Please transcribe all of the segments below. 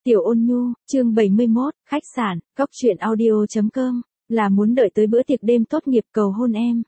Tiểu Ôn Nhu, chương 71, khách sạn, góc truyện audio.com, là muốn đợi tới bữa tiệc đêm tốt nghiệp cầu hôn em.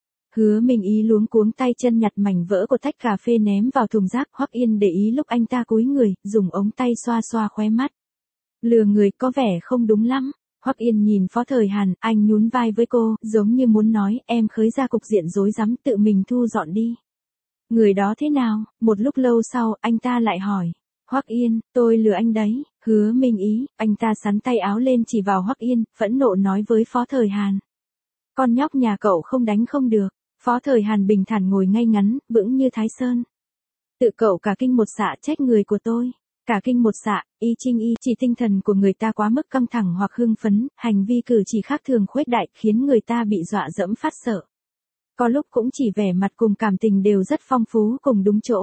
Hứa Minh Ý luống cuống tay chân nhặt mảnh vỡ của tách cà phê ném vào thùng rác. Hoắc Yên để ý lúc anh ta cúi người, dùng ống tay xoa xoa khóe mắt. Lừa người có vẻ không đúng lắm. Hoắc Yên nhìn Phó Thời Hàn, anh nhún vai với cô, giống như muốn nói, em khơi ra cục diện rối rắm, tự mình thu dọn đi. Người đó thế nào? Một lúc lâu sau, anh ta lại hỏi. Hoắc Yên, tôi lừa anh đấy. Hứa Minh Ý, anh ta xắn tay áo lên chỉ vào Hoắc Yên, phẫn nộ nói với Phó Thời Hàn. Con nhóc nhà cậu không đánh không được. Phó Thời Hàn bình thản ngồi ngay ngắn, vững như Thái Sơn. Tự cậu cả kinh một xạ trách người của tôi. Cả kinh một xạ, y chinh y chỉ tinh thần của người ta quá mức căng thẳng hoặc hưng phấn, hành vi cử chỉ khác thường khuếch đại khiến người ta bị dọa dẫm phát sợ. Có lúc cũng chỉ vẻ mặt cùng cảm tình đều rất phong phú cùng đúng chỗ.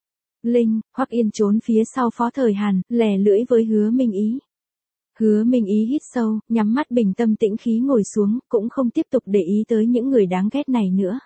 Linh, Hoắc Yên trốn phía sau Phó Thời Hàn, lè lưỡi với Hứa Minh Ý. Hứa Minh Ý hít sâu, nhắm mắt bình tâm tĩnh khí ngồi xuống, cũng không tiếp tục để ý tới những người đáng ghét này nữa.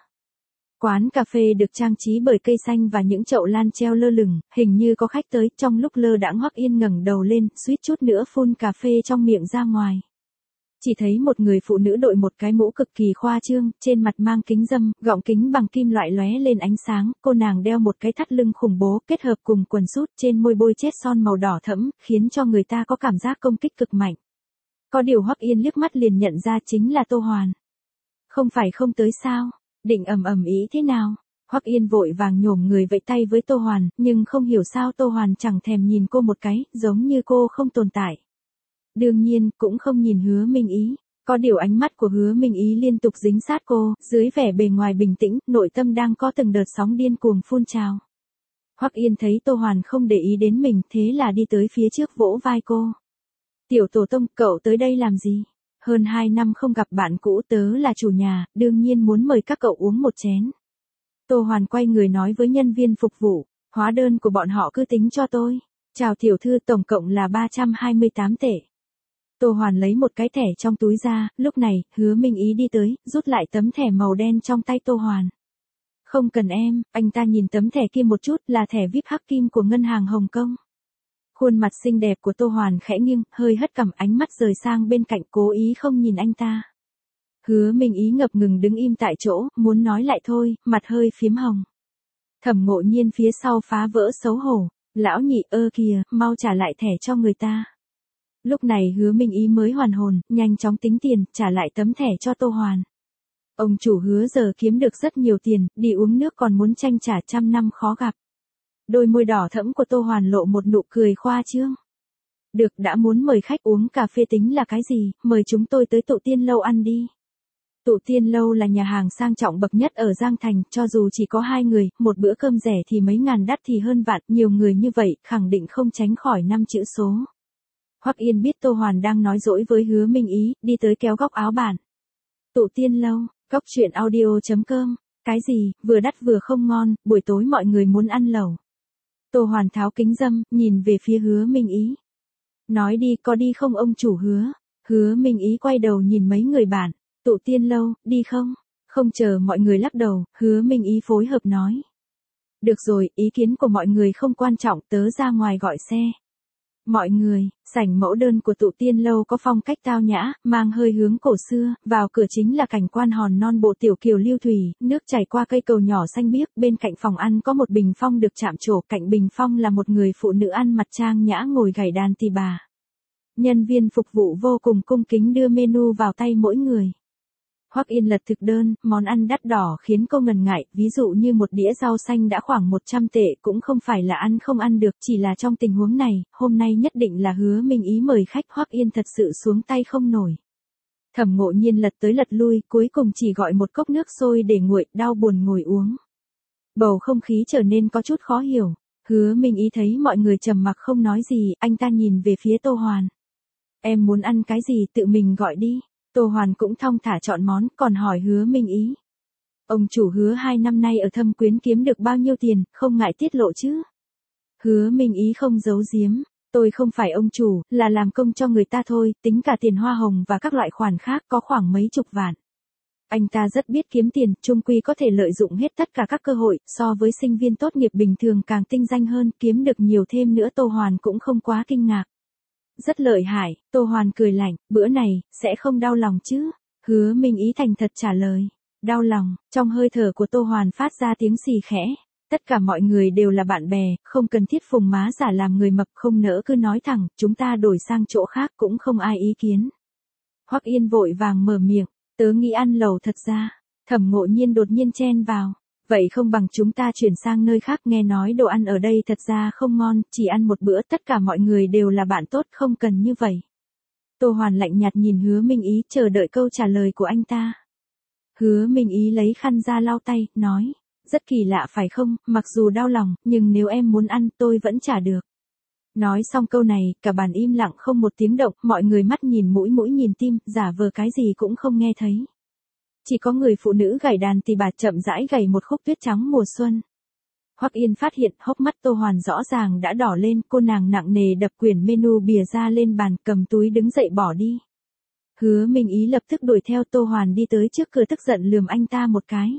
Quán cà phê được trang trí bởi cây xanh và những chậu lan treo lơ lửng, hình như có khách tới, trong lúc lơ đãng Hoắc Yên ngẩng đầu lên, suýt chút nữa phun cà phê trong miệng ra ngoài. Chỉ thấy một người phụ nữ đội một cái mũ cực kỳ khoa trương, trên mặt mang kính râm, gọng kính bằng kim loại lóe lên ánh sáng, cô nàng đeo một cái thắt lưng khủng bố kết hợp cùng quần sút, trên môi bôi chết son màu đỏ thẫm, khiến cho người ta có cảm giác công kích cực mạnh. Có điều Hoắc Yên liếc mắt liền nhận ra chính là Tô Hoàn. Không phải không tới sao? Định ầm ý thế nào? Hoắc Yên vội vàng nhổm người vẫy tay với Tô Hoàn, nhưng không hiểu sao Tô Hoàn chẳng thèm nhìn cô một cái, giống như cô không tồn tại. Đương nhiên, cũng không nhìn Hứa Minh Ý. Có điều ánh mắt của Hứa Minh Ý liên tục dính sát cô, dưới vẻ bề ngoài bình tĩnh, nội tâm đang có từng đợt sóng điên cuồng phun trào. Hoắc Yên thấy Tô Hoàn không để ý đến mình, thế là đi tới phía trước vỗ vai cô. Tiểu tổ tông, cậu tới đây làm gì? Hơn 2 năm không gặp bạn cũ, tớ là chủ nhà, đương nhiên muốn mời các cậu uống một chén. Tô Hoàn quay người nói với nhân viên phục vụ, hóa đơn của bọn họ cứ tính cho tôi. Chào tiểu thư, tổng cộng là 328 tệ. Tô Hoàn lấy một cái thẻ trong túi ra, lúc này, Hứa Minh Ý đi tới, rút lại tấm thẻ màu đen trong tay Tô Hoàn. Không cần em, anh ta nhìn tấm thẻ kia một chút, là thẻ VIP hắc kim của ngân hàng Hồng Kông. Khuôn mặt xinh đẹp của Tô Hoàn khẽ nghiêng, hơi hất cằm, ánh mắt rời sang bên cạnh, cố ý không nhìn anh ta. Hứa Minh Ý ngập ngừng đứng im tại chỗ, muốn nói lại thôi, mặt hơi phím hồng. Thẩm Ngộ Nhiên phía sau phá vỡ xấu hổ, lão nhị ơ kìa, mau trả lại thẻ cho người ta. Lúc này Hứa Minh Ý mới hoàn hồn, nhanh chóng tính tiền, trả lại tấm thẻ cho Tô Hoàn. Ông chủ Hứa giờ kiếm được rất nhiều tiền, đi uống nước còn muốn tranh trả 100 năm khó gặp. Đôi môi đỏ thẫm của Tô Hoàn lộ một nụ cười khoa trương. Được, đã muốn mời khách uống cà phê tính là cái gì, mời chúng tôi tới Tụ Tiên Lâu ăn đi. Tụ Tiên Lâu là nhà hàng sang trọng bậc nhất ở Giang Thành, cho dù chỉ có 2 người, một bữa cơm rẻ thì mấy ngàn, đắt thì hơn vạn, nhiều người như vậy, khẳng định không tránh khỏi 5 chữ số. Hoắc Yên biết Tô Hoàn đang nói dỗi với Hứa Minh Ý, đi tới kéo góc áo bạn. Tụ Tiên Lâu, góc truyện audio.com, cái gì, vừa đắt vừa không ngon, buổi tối mọi người muốn ăn lẩu. Tô Hoàn tháo kính râm, nhìn về phía Hứa Minh Ý. Nói đi, có đi không ông chủ Hứa? Hứa Minh Ý quay đầu nhìn mấy người bạn. Tụ Tiên Lâu, đi không? Không chờ mọi người lắc đầu, Hứa Minh Ý phối hợp nói. Được rồi, ý kiến của mọi người không quan trọng, tớ ra ngoài gọi xe. Mọi người, sảnh mẫu đơn của Tụ Tiên Lâu có phong cách tao nhã, mang hơi hướng cổ xưa, vào cửa chính là cảnh quan hòn non bộ tiểu kiều lưu thủy, nước chảy qua cây cầu nhỏ xanh biếc, bên cạnh phòng ăn có một bình phong được chạm trổ, cạnh bình phong là một người phụ nữ ăn mặc trang nhã ngồi gảy đàn tỳ bà. Nhân viên phục vụ vô cùng cung kính đưa menu vào tay mỗi người. Hoắc Yên lật thực đơn, món ăn đắt đỏ khiến cô ngần ngại, ví dụ như một đĩa rau xanh đã khoảng 100 tệ, cũng không phải là ăn không ăn được, chỉ là trong tình huống này, hôm nay nhất định là Hứa Minh Ý mời khách, Hoắc Yên thật sự xuống tay không nổi. Thẩm Ngộ Nhiên lật tới lật lui, cuối cùng chỉ gọi một cốc nước sôi để nguội, đau buồn ngồi uống. Bầu không khí trở nên có chút khó hiểu, Hứa Minh Ý thấy mọi người trầm mặc không nói gì, anh ta nhìn về phía Tô Hoàn. Em muốn ăn cái gì tự mình gọi đi. Tô Hoàn cũng thong thả chọn món, còn hỏi Hứa Minh Ý. Ông chủ Hứa 2 năm nay ở Thâm Quyến kiếm được bao nhiêu tiền, không ngại tiết lộ chứ? Hứa Minh Ý không giấu giếm. Tôi không phải ông chủ, là làm công cho người ta thôi, tính cả tiền hoa hồng và các loại khoản khác có khoảng mấy chục vạn. Anh ta rất biết kiếm tiền, chung quy có thể lợi dụng hết tất cả các cơ hội, so với sinh viên tốt nghiệp bình thường càng tinh danh hơn, kiếm được nhiều thêm nữa. Tô Hoàn cũng không quá kinh ngạc. Rất lợi hại, Tô Hoàn cười lạnh, bữa này, sẽ không đau lòng chứ? Hứa Minh Ý thành thật trả lời. Đau lòng, trong hơi thở của Tô Hoàn phát ra tiếng xì khẽ. Tất cả mọi người đều là bạn bè, không cần thiết phùng má giả làm người mập, không nỡ cứ nói thẳng, chúng ta đổi sang chỗ khác cũng không ai ý kiến. Hoắc Yên vội vàng mở miệng, tớ nghĩ ăn lẩu thật ra. Thẩm Ngộ Nhiên đột nhiên chen vào. Vậy không bằng chúng ta chuyển sang nơi khác, nghe nói đồ ăn ở đây thật ra không ngon, chỉ ăn một bữa tất cả mọi người đều là bạn tốt, không cần như vậy. Tô Hoàn lạnh nhạt nhìn Hứa Minh Ý, chờ đợi câu trả lời của anh ta. Hứa Minh Ý lấy khăn ra lau tay, nói, rất kỳ lạ phải không, mặc dù đau lòng, nhưng nếu em muốn ăn tôi vẫn trả được. Nói xong câu này, cả bàn im lặng không một tiếng động, mọi người mắt nhìn mũi mũi nhìn tim, giả vờ cái gì cũng không nghe thấy. Chỉ có người phụ nữ gảy đàn tỳ bà chậm rãi gảy một khúc tuyết trắng mùa xuân. Hoắc Yên phát hiện hốc mắt Tô Hoàn rõ ràng đã đỏ lên, cô nàng nặng nề đập quyển menu bìa ra lên bàn, cầm túi đứng dậy bỏ đi. Hứa Minh Ý lập tức đuổi theo Tô Hoàn đi tới trước cửa, tức giận lườm anh ta một cái.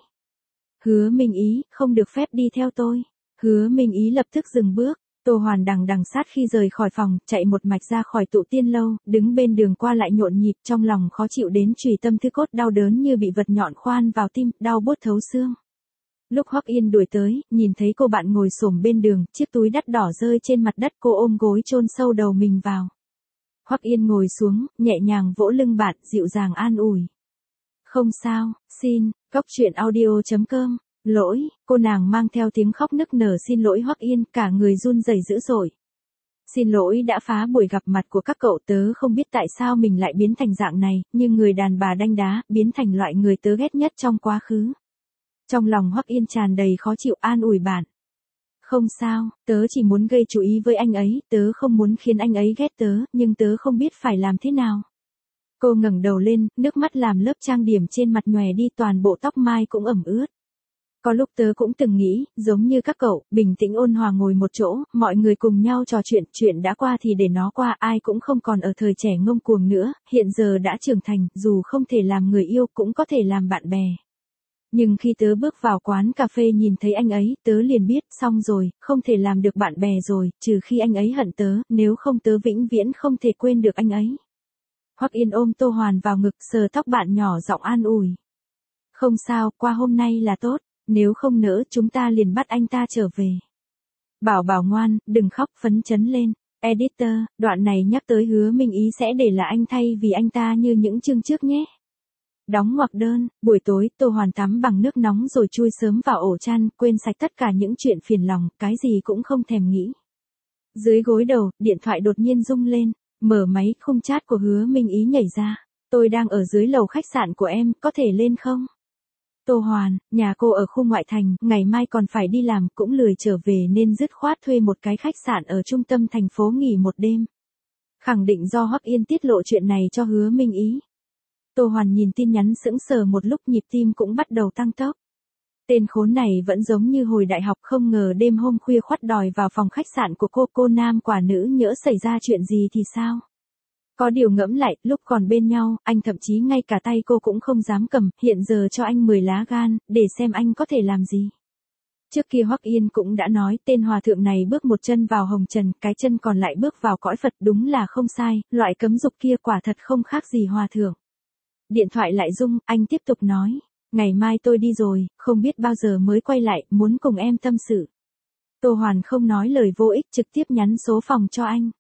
Hứa Minh Ý, không được phép đi theo tôi. Hứa Minh Ý lập tức dừng bước. Tô Hoàn đằng sát khi rời khỏi phòng, chạy một mạch ra khỏi tụ tiên lâu, đứng bên đường qua lại nhộn nhịp, trong lòng khó chịu đến trùy tâm thứ cốt, đau đớn như bị vật nhọn khoan vào tim, đau buốt thấu xương. Lúc Hoắc Yên đuổi tới, nhìn thấy cô bạn ngồi xổm bên đường, chiếc túi đắt đỏ rơi trên mặt đất, cô ôm gối chôn sâu đầu mình vào. Hoắc Yên ngồi xuống, nhẹ nhàng vỗ lưng bạn, dịu dàng an ủi. Không sao, xin, coctruyện.audio.com. Lỗi, cô nàng mang theo tiếng khóc nức nở xin lỗi Hoắc Yên, cả người run rẩy dữ dội. Xin lỗi đã phá buổi gặp mặt của các cậu, tớ không biết tại sao mình lại biến thành dạng này, nhưng người đàn bà đanh đá, biến thành loại người tớ ghét nhất trong quá khứ. Trong lòng Hoắc Yên tràn đầy khó chịu, an ủi bạn. Không sao, tớ chỉ muốn gây chú ý với anh ấy, tớ không muốn khiến anh ấy ghét tớ, nhưng tớ không biết phải làm thế nào. Cô ngẩng đầu lên, nước mắt làm lớp trang điểm trên mặt nhòe đi, toàn bộ tóc mai cũng ẩm ướt. Có lúc tớ cũng từng nghĩ, giống như các cậu, bình tĩnh ôn hòa ngồi một chỗ, mọi người cùng nhau trò chuyện, chuyện đã qua thì để nó qua, ai cũng không còn ở thời trẻ ngông cuồng nữa, hiện giờ đã trưởng thành, dù không thể làm người yêu cũng có thể làm bạn bè. Nhưng khi tớ bước vào quán cà phê nhìn thấy anh ấy, tớ liền biết, xong rồi, không thể làm được bạn bè rồi, trừ khi anh ấy hận tớ, nếu không tớ vĩnh viễn không thể quên được anh ấy. Hoắc Yên ôm Tô Hoàn vào ngực, sờ tóc bạn nhỏ giọng an ủi. Không sao, qua hôm nay là tốt. Nếu không nỡ chúng ta liền bắt anh ta trở về. Bảo bảo ngoan, đừng khóc, phấn chấn lên. Editor, đoạn này nhắc tới Hứa Minh Ý sẽ để là anh thay vì anh ta như những chương trước nhé. Đóng ngoặc đơn, buổi tối Tô Hoàn tắm bằng nước nóng rồi chui sớm vào ổ chăn, quên sạch tất cả những chuyện phiền lòng, cái gì cũng không thèm nghĩ. Dưới gối đầu, điện thoại đột nhiên rung lên, mở máy, khung chat của Hứa Minh Ý nhảy ra. Tôi đang ở dưới lầu khách sạn của em, có thể lên không? Tô Hoàn, nhà cô ở khu ngoại thành, ngày mai còn phải đi làm, cũng lười trở về nên dứt khoát thuê một cái khách sạn ở trung tâm thành phố nghỉ một đêm. Khẳng định do Hoắc Yên tiết lộ chuyện này cho Hứa Minh Ý. Tô Hoàn nhìn tin nhắn sững sờ một lúc, nhịp tim cũng bắt đầu tăng tốc. Tên khốn này vẫn giống như hồi đại học, không ngờ đêm hôm khuya khoắt đòi vào phòng khách sạn của cô nam quả nữ, nhỡ xảy ra chuyện gì thì sao? Có điều ngẫm lại, lúc còn bên nhau, anh thậm chí ngay cả tay cô cũng không dám cầm, hiện giờ cho anh 10 lá gan, để xem anh có thể làm gì. Trước kia Hoắc Yên cũng đã nói, tên hòa thượng này bước một chân vào hồng trần, cái chân còn lại bước vào cõi Phật, đúng là không sai, loại cấm dục kia quả thật không khác gì hòa thượng. Điện thoại lại rung, anh tiếp tục nói, ngày mai tôi đi rồi, không biết bao giờ mới quay lại, muốn cùng em tâm sự. Tô Hoàn không nói lời vô ích, trực tiếp nhắn số phòng cho anh.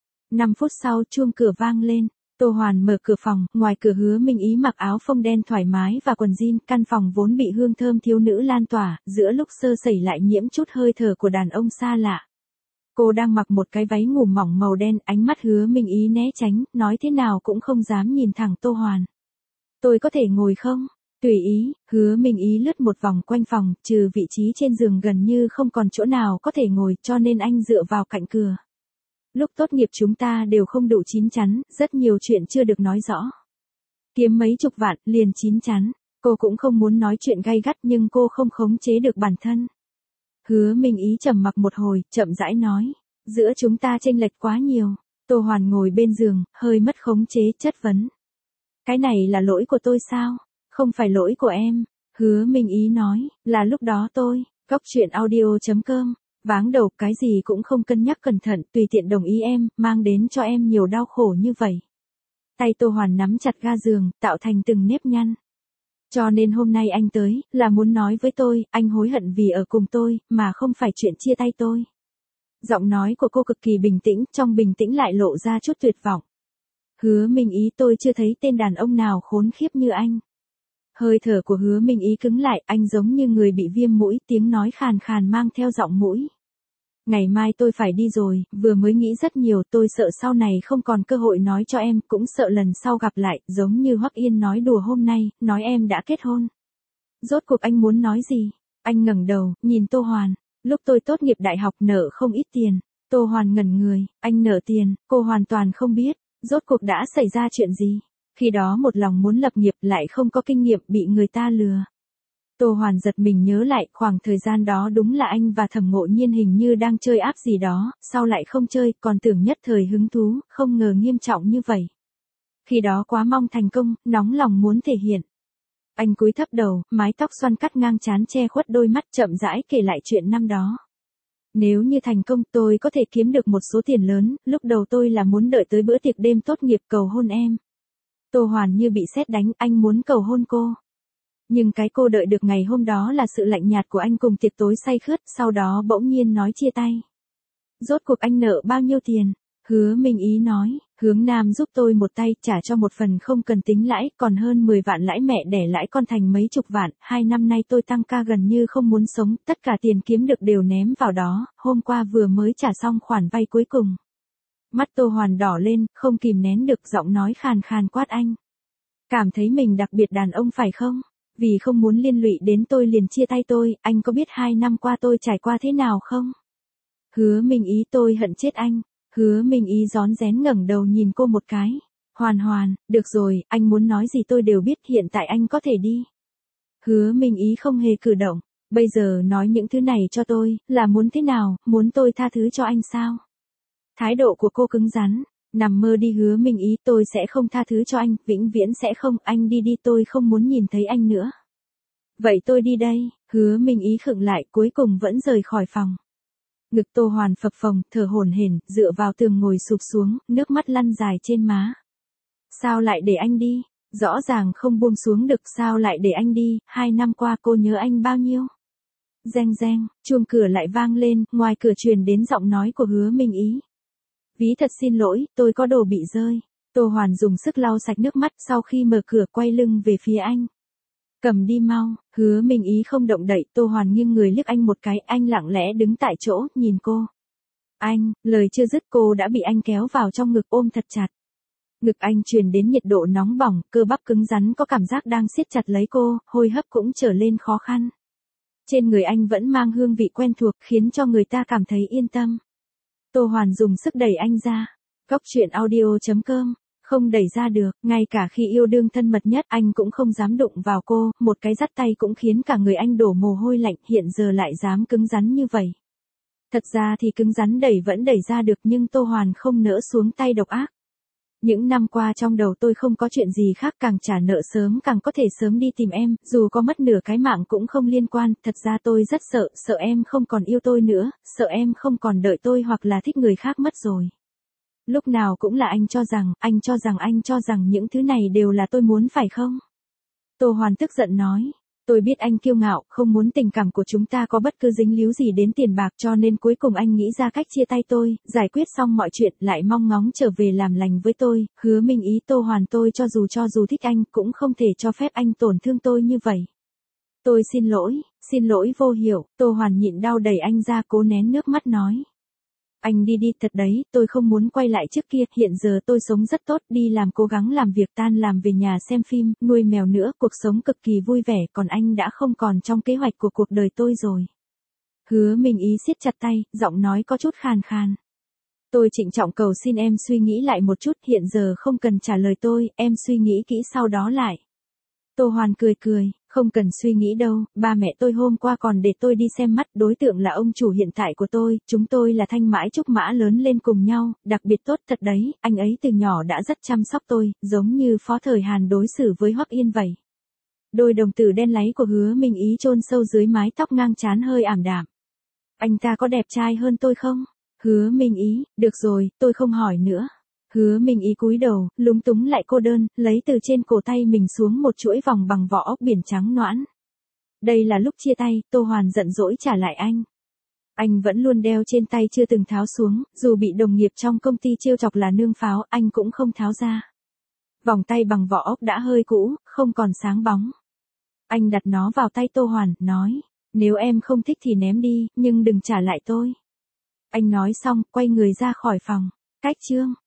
5 phút sau, chuông cửa vang lên. Tô Hoàn mở cửa phòng, ngoài cửa Hứa Minh Ý mặc áo phông đen thoải mái và quần jean, căn phòng vốn bị hương thơm thiếu nữ lan tỏa, giữa lúc sơ sẩy lại nhiễm chút hơi thở của đàn ông xa lạ. Cô đang mặc một cái váy ngủ mỏng màu đen, ánh mắt Hứa Minh Ý né tránh, nói thế nào cũng không dám nhìn thẳng Tô Hoàn. Tôi có thể ngồi không? Tùy ý, Hứa Minh Ý lướt một vòng quanh phòng, trừ vị trí trên giường gần như không còn chỗ nào có thể ngồi, cho nên anh dựa vào cạnh cửa. Lúc tốt nghiệp chúng ta đều không đủ chín chắn, rất nhiều chuyện chưa được nói rõ. Kiếm mấy chục vạn, liền chín chắn. Cô cũng không muốn nói chuyện gay gắt nhưng cô không khống chế được bản thân. Hứa Minh Ý trầm mặc một hồi, chậm rãi nói. Giữa chúng ta chênh lệch quá nhiều. Tô Hoàn ngồi bên giường, hơi mất khống chế, chất vấn. Cái này là lỗi của tôi sao? Không phải lỗi của em. Hứa Minh Ý nói, là lúc đó tôi, coctruyện.audio.com. Váng đầu, cái gì cũng không cân nhắc cẩn thận, tùy tiện đồng ý em, mang đến cho em nhiều đau khổ như vậy. Tay Tô Hoàn nắm chặt ga giường, tạo thành từng nếp nhăn. Cho nên hôm nay anh tới, là muốn nói với tôi, anh hối hận vì ở cùng tôi, mà không phải chuyện chia tay tôi. Giọng nói của cô cực kỳ bình tĩnh, trong bình tĩnh lại lộ ra chút tuyệt vọng. Hứa Minh Ý, tôi chưa thấy tên đàn ông nào khốn khiếp như anh. Hơi thở của Hứa Minh Ý cứng lại, anh giống như người bị viêm mũi, tiếng nói khàn khàn mang theo giọng mũi. Ngày mai tôi phải đi rồi, vừa mới nghĩ rất nhiều, tôi sợ sau này không còn cơ hội nói cho em, cũng sợ lần sau gặp lại, giống như Hoắc Yên nói đùa hôm nay, nói em đã kết hôn. Rốt cuộc anh muốn nói gì? Anh ngẩng đầu, nhìn Tô Hoàn. Lúc tôi tốt nghiệp đại học nợ không ít tiền. Tô Hoàn ngẩn người, anh nợ tiền, cô hoàn toàn không biết. Rốt cuộc đã xảy ra chuyện gì? Khi đó một lòng muốn lập nghiệp lại không có kinh nghiệm, bị người ta lừa. Tô Hoàn giật mình nhớ lại, khoảng thời gian đó đúng là anh và Thẩm Ngộ Nhiên hình như đang chơi áp gì đó, sau lại không chơi, còn tưởng nhất thời hứng thú, không ngờ nghiêm trọng như vậy. Khi đó quá mong thành công, nóng lòng muốn thể hiện. Anh cúi thấp đầu, mái tóc xoăn cắt ngang trán che khuất đôi mắt, chậm rãi kể lại chuyện năm đó. Nếu như thành công, tôi có thể kiếm được một số tiền lớn, lúc đầu tôi là muốn đợi tới bữa tiệc đêm tốt nghiệp cầu hôn em. Tô Hoàn như bị sét đánh, anh muốn cầu hôn cô. Nhưng cái cô đợi được ngày hôm đó là sự lạnh nhạt của anh cùng tiệc tối say khướt, sau đó bỗng nhiên nói chia tay. Rốt cuộc anh nợ bao nhiêu tiền? Hứa Minh Ý nói, Hướng Nam giúp tôi một tay, trả cho một phần không cần tính lãi, còn hơn 10 vạn lãi mẹ đẻ lãi con thành mấy chục vạn, 2 năm nay tôi tăng ca gần như không muốn sống, tất cả tiền kiếm được đều ném vào đó, hôm qua vừa mới trả xong khoản vay cuối cùng. Mắt Tô Hoàn đỏ lên, không kìm nén được, giọng nói khàn khàn quát anh. Cảm thấy mình đặc biệt đàn ông phải không? Vì không muốn liên lụy đến tôi liền chia tay tôi, anh có biết 2 năm qua tôi trải qua thế nào không? Hứa Minh Ý, tôi hận chết anh. Hứa Minh Ý rón rén ngẩng đầu nhìn cô một cái. Hoàn Hoàn, được rồi, anh muốn nói gì tôi đều biết, hiện tại anh có thể đi. Hứa Minh Ý không hề cử động. Bây giờ nói những thứ này cho tôi, là muốn thế nào, muốn tôi tha thứ cho anh sao? Thái độ của cô cứng rắn. Nằm mơ đi Hứa Minh Ý, tôi sẽ không tha thứ cho anh, vĩnh viễn sẽ không, anh đi đi, tôi không muốn nhìn thấy anh nữa. Vậy tôi đi đây, Hứa Minh Ý khựng lại, cuối cùng vẫn rời khỏi phòng. Ngực Tô Hoàn phập phồng, thở hổn hển, dựa vào tường ngồi sụp xuống, nước mắt lăn dài trên má. Sao lại để anh đi? Rõ ràng không buông xuống được, sao lại để anh đi? 2 năm qua cô nhớ anh bao nhiêu? Reng reng, chuông cửa lại vang lên, ngoài cửa truyền đến giọng nói của Hứa Minh Ý. Ví thật xin lỗi, tôi có đồ bị rơi. Tô Hoàn dùng sức lau sạch nước mắt, sau khi mở cửa quay lưng về phía anh. Cầm đi mau. Hứa Minh Ý không động đậy, Tô Hoàn nghiêng người liếc anh một cái, anh lặng lẽ đứng tại chỗ, nhìn cô. Anh, lời chưa dứt cô đã bị anh kéo vào trong ngực ôm thật chặt. Ngực anh truyền đến nhiệt độ nóng bỏng, cơ bắp cứng rắn có cảm giác đang siết chặt lấy cô, hô hấp cũng trở lên khó khăn. Trên người anh vẫn mang hương vị quen thuộc, khiến cho người ta cảm thấy yên tâm. Tô Hoàn dùng sức đẩy anh ra. Góc truyện audio.com. Không đẩy ra được, ngay cả khi yêu đương thân mật nhất anh cũng không dám đụng vào cô, một cái dắt tay cũng khiến cả người anh đổ mồ hôi lạnh, hiện giờ lại dám cứng rắn như vậy. Thật ra thì cứng rắn đẩy vẫn đẩy ra được, nhưng Tô Hoàn không nỡ xuống tay độc ác. Những năm qua trong đầu tôi không có chuyện gì khác, càng trả nợ sớm càng có thể sớm đi tìm em, dù có mất nửa cái mạng cũng không liên quan, thật ra tôi rất sợ em không còn yêu tôi nữa, sợ em không còn đợi tôi hoặc là thích người khác mất rồi. Lúc nào cũng là anh cho rằng những thứ này đều là tôi muốn phải không? Tô Hoàn tức giận nói. Tôi biết anh kiêu ngạo, không muốn tình cảm của chúng ta có bất cứ dính líu gì đến tiền bạc, cho nên cuối cùng anh nghĩ ra cách chia tay tôi, giải quyết xong mọi chuyện, lại mong ngóng trở về làm lành với tôi. Hứa Minh Ý, Tô Hoàn, tôi cho dù thích anh, cũng không thể cho phép anh tổn thương tôi như vậy. Tôi xin lỗi vô hiểu. Tô Hoàn nhịn đau đẩy anh ra, cố nén nước mắt nói. Anh đi đi, thật đấy, tôi không muốn quay lại trước kia, hiện giờ tôi sống rất tốt, đi làm cố gắng làm việc, tan làm về nhà xem phim, nuôi mèo nữa, cuộc sống cực kỳ vui vẻ, còn anh đã không còn trong kế hoạch của cuộc đời tôi rồi. Hứa Minh Ý siết chặt tay, giọng nói có chút khàn khàn. Tôi trịnh trọng cầu xin em suy nghĩ lại một chút, hiện giờ không cần trả lời tôi, em suy nghĩ kỹ sau đó lại. Tô Hoàn cười, không cần suy nghĩ đâu, ba mẹ tôi hôm qua còn để tôi đi xem mắt, đối tượng là ông chủ hiện tại của tôi, chúng tôi là thanh mãi trúc mã lớn lên cùng nhau, đặc biệt tốt thật đấy, anh ấy từ nhỏ đã rất chăm sóc tôi, giống như Phó Thời Hàn đối xử với Hoắc Yên vậy. Đôi đồng tử đen láy của Hứa Minh Ý chôn sâu dưới mái tóc ngang trán hơi ảm đạm. Anh ta có đẹp trai hơn tôi không? Hứa Minh Ý, được rồi, tôi không hỏi nữa. Hứa Minh Ý cúi đầu, lúng túng lại cô đơn, lấy từ trên cổ tay mình xuống một chuỗi vòng bằng vỏ ốc biển trắng nõn. Đây là lúc chia tay, Tô Hoàn giận dỗi trả lại anh. Anh vẫn luôn đeo trên tay chưa từng tháo xuống, dù bị đồng nghiệp trong công ty trêu chọc là nương pháo, anh cũng không tháo ra. Vòng tay bằng vỏ ốc đã hơi cũ, không còn sáng bóng. Anh đặt nó vào tay Tô Hoàn, nói, nếu em không thích thì ném đi, nhưng đừng trả lại tôi. Anh nói xong, quay người ra khỏi phòng. Cách chương